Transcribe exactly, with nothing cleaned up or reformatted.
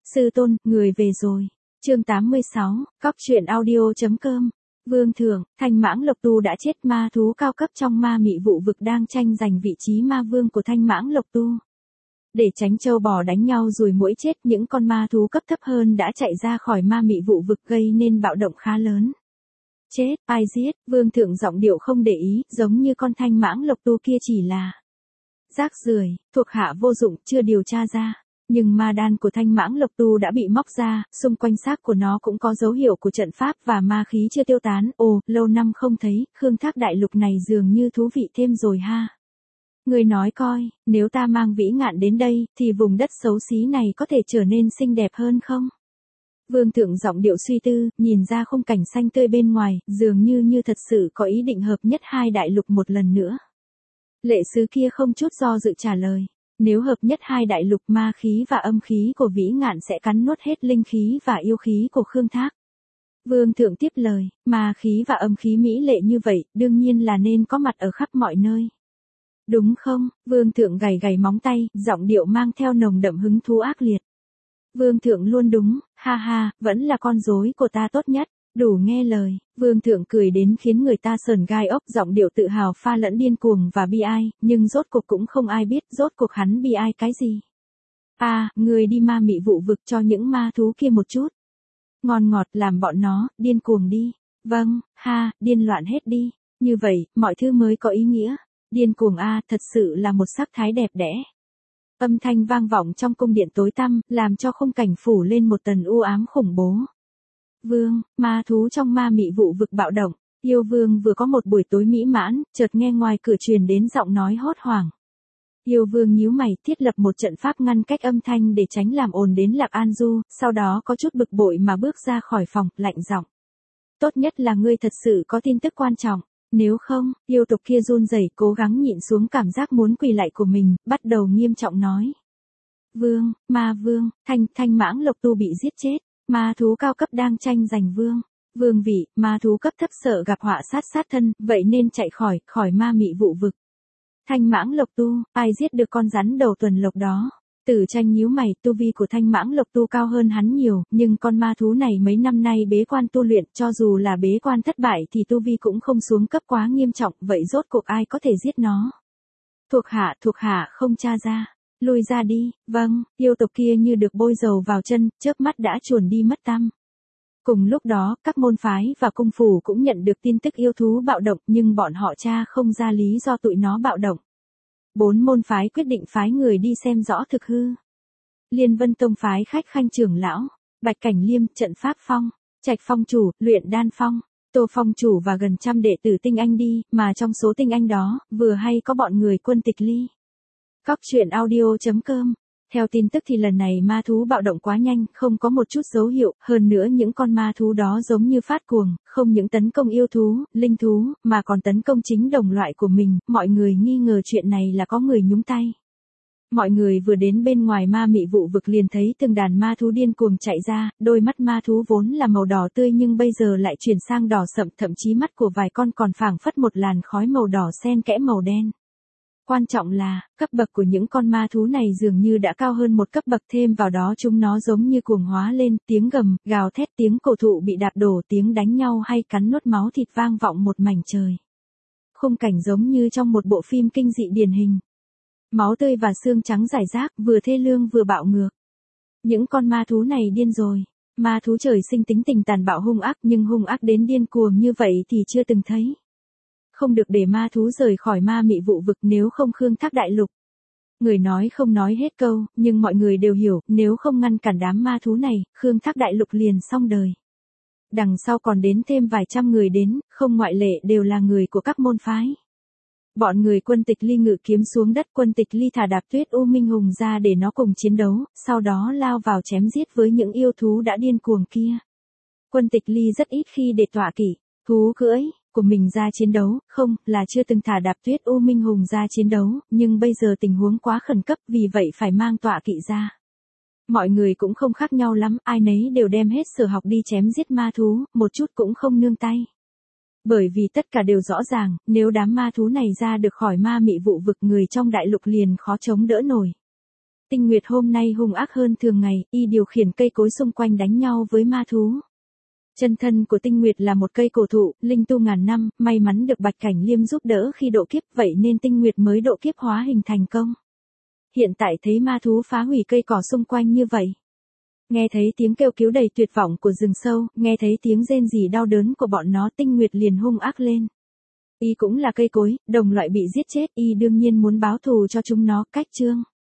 Sư tôn, người về rồi. Chương tám mươi sáu, cóc truyện audio chấm com. Vương thượng, Thanh Mãng Lộc Tu đã chết, ma thú cao cấp trong ma mị vụ vực đang tranh giành vị trí ma vương của Thanh Mãng Lộc Tu. Để tránh trâu bò đánh nhau rồi muỗi chết, những con ma thú cấp thấp hơn đã chạy ra khỏi ma mị vụ vực gây nên bạo động khá lớn. Chết, ai giết? Vương thượng giọng điệu không để ý, giống như con Thanh Mãng Lộc Tu kia chỉ là rác rưởi, thuộc hạ vô dụng, chưa điều tra ra. Nhưng ma đan của Thanh Mãng Lộc Tu đã bị móc ra, xung quanh xác của nó cũng có dấu hiệu của trận pháp và ma khí chưa tiêu tán. Ồ, lâu năm không thấy, Khương Thác đại lục này dường như thú vị thêm rồi ha. Người nói coi, nếu ta mang Vĩ Ngạn đến đây, thì vùng đất xấu xí này có thể trở nên xinh đẹp hơn không? Vương thượng giọng điệu suy tư, nhìn ra khung cảnh xanh tươi bên ngoài, dường như như thật sự có ý định hợp nhất hai đại lục một lần nữa. Lệ sứ kia không chút do dự trả lời. Nếu hợp nhất hai đại lục, ma khí và âm khí của Vĩ Ngạn sẽ cắn nuốt hết linh khí và yêu khí của Khương Thác. Vương thượng tiếp lời, ma khí và âm khí mỹ lệ như vậy, đương nhiên là nên có mặt ở khắp mọi nơi. Đúng không? Vương thượng gầy gầy móng tay, giọng điệu mang theo nồng đậm hứng thú ác liệt. Vương thượng luôn đúng, ha ha, vẫn là con rối của ta tốt nhất. Đủ nghe lời, vương thượng cười đến khiến người ta sờn gai ốc, giọng điệu tự hào pha lẫn điên cuồng và bi ai, nhưng rốt cuộc cũng không ai biết rốt cuộc hắn bi ai cái gì. À, người đi ma mị vụ vực cho những ma thú kia một chút. Ngon ngọt làm bọn nó, điên cuồng đi. Vâng, ha, điên loạn hết đi. Như vậy, mọi thứ mới có ý nghĩa. Điên cuồng a, thật sự là một sắc thái đẹp đẽ. Âm thanh vang vọng trong cung điện tối tăm, làm cho khung cảnh phủ lên một tầng u ám khủng bố. Vương, ma thú trong ma mị vụ vực bạo động, yêu vương vừa có một buổi tối mỹ mãn, chợt nghe ngoài cửa truyền đến giọng nói hốt hoảng. Yêu vương nhíu mày, thiết lập một trận pháp ngăn cách âm thanh để tránh làm ồn đến Lạc An Du, sau đó có chút bực bội mà bước ra khỏi phòng, lạnh giọng. Tốt nhất là ngươi thật sự có tin tức quan trọng, nếu không, yêu tộc kia run rẩy cố gắng nhịn xuống cảm giác muốn quỳ lạy của mình, bắt đầu nghiêm trọng nói. Vương, ma vương, thanh, thanh mãng lộc tu bị giết chết. Ma thú cao cấp đang tranh giành vương, vương vị, ma thú cấp thấp sợ gặp họa sát sát thân, vậy nên chạy khỏi, khỏi ma mị vụ vực. Thanh mãng lộc tu, ai giết được con rắn đầu tuần lộc đó? Tử Tranh nhíu mày, tu vi của thanh mãng lộc tu cao hơn hắn nhiều, nhưng con ma thú này mấy năm nay bế quan tu luyện, cho dù là bế quan thất bại thì tu vi cũng không xuống cấp quá nghiêm trọng, vậy rốt cuộc ai có thể giết nó? Thuộc hạ, thuộc hạ không tra ra. Lui ra đi, vâng, yêu tộc kia như được bôi dầu vào chân, chớp mắt đã chuồn đi mất tăm. Cùng lúc đó, các môn phái và cung phủ cũng nhận được tin tức yêu thú bạo động, nhưng bọn họ tra không ra lý do tụi nó bạo động. Bốn môn phái quyết định phái người đi xem rõ thực hư. Liên Vân Tông phái khách khanh trưởng lão, Bạch Cảnh Liêm, Trận Pháp Phong, Trạch Phong chủ, Luyện Đan Phong, Tô Phong chủ và gần trăm đệ tử tinh anh đi, mà trong số tinh anh đó, vừa hay có bọn người Quân Tịch Ly. Cóc truyện audio chấm com. Theo tin tức thì lần này ma thú bạo động quá nhanh, không có một chút dấu hiệu, hơn nữa những con ma thú đó giống như phát cuồng, không những tấn công yêu thú, linh thú, mà còn tấn công chính đồng loại của mình, mọi người nghi ngờ chuyện này là có người nhúng tay. Mọi người vừa đến bên ngoài ma mị vụ vực liền thấy từng đàn ma thú điên cuồng chạy ra, đôi mắt ma thú vốn là màu đỏ tươi nhưng bây giờ lại chuyển sang đỏ sậm, thậm chí mắt của vài con còn phảng phất một làn khói màu đỏ xen kẽ màu đen. Quan trọng là, cấp bậc của những con ma thú này dường như đã cao hơn một cấp bậc, thêm vào đó chúng nó giống như cuồng hóa lên, tiếng gầm, gào thét, tiếng cổ thụ bị đạp đổ, tiếng đánh nhau hay cắn nuốt máu thịt vang vọng một mảnh trời. Khung cảnh giống như trong một bộ phim kinh dị điển hình. Máu tươi và xương trắng rải rác, vừa thê lương vừa bạo ngược. Những con ma thú này điên rồi. Ma thú trời sinh tính tình tàn bạo hung ác, nhưng hung ác đến điên cuồng như vậy thì chưa từng thấy. Không được để ma thú rời khỏi ma mị vụ vực, nếu không Khương Thác đại lục. Người nói không nói hết câu, nhưng mọi người đều hiểu, nếu không ngăn cản đám ma thú này, Khương Thác đại lục liền xong đời. Đằng sau còn đến thêm vài trăm người đến, không ngoại lệ đều là người của các môn phái. Bọn người Quân Tịch Ly ngự kiếm xuống đất, Quân Tịch Ly thả Đạp Tuyết U Minh Hùng ra để nó cùng chiến đấu, sau đó lao vào chém giết với những yêu thú đã điên cuồng kia. Quân Tịch Ly rất ít khi để tọa kỵ, thú cưỡi của mình ra chiến đấu, không, là chưa từng thả Đạp Tuyết U Minh Hùng ra chiến đấu, nhưng bây giờ tình huống quá khẩn cấp, vì vậy phải mang tọa kỵ ra. Mọi người cũng không khác nhau lắm, ai nấy đều đem hết sở học đi chém giết ma thú, một chút cũng không nương tay. Bởi vì tất cả đều rõ ràng, nếu đám ma thú này ra được khỏi ma mị vụ vực, người trong đại lục liền khó chống đỡ nổi. Tinh Nguyệt hôm nay hung ác hơn thường ngày, y điều khiển cây cối xung quanh đánh nhau với ma thú. Chân thân của Tinh Nguyệt là một cây cổ thụ, linh tu ngàn năm, may mắn được Bạch Cảnh Liêm giúp đỡ khi độ kiếp, vậy nên Tinh Nguyệt mới độ kiếp hóa hình thành công. Hiện tại thấy ma thú phá hủy cây cỏ xung quanh như vậy. Nghe thấy tiếng kêu cứu đầy tuyệt vọng của rừng sâu, nghe thấy tiếng rên rỉ đau đớn của bọn nó, Tinh Nguyệt liền hung ác lên. Y cũng là cây cối, đồng loại bị giết chết, y đương nhiên muốn báo thù cho chúng nó, cách chương.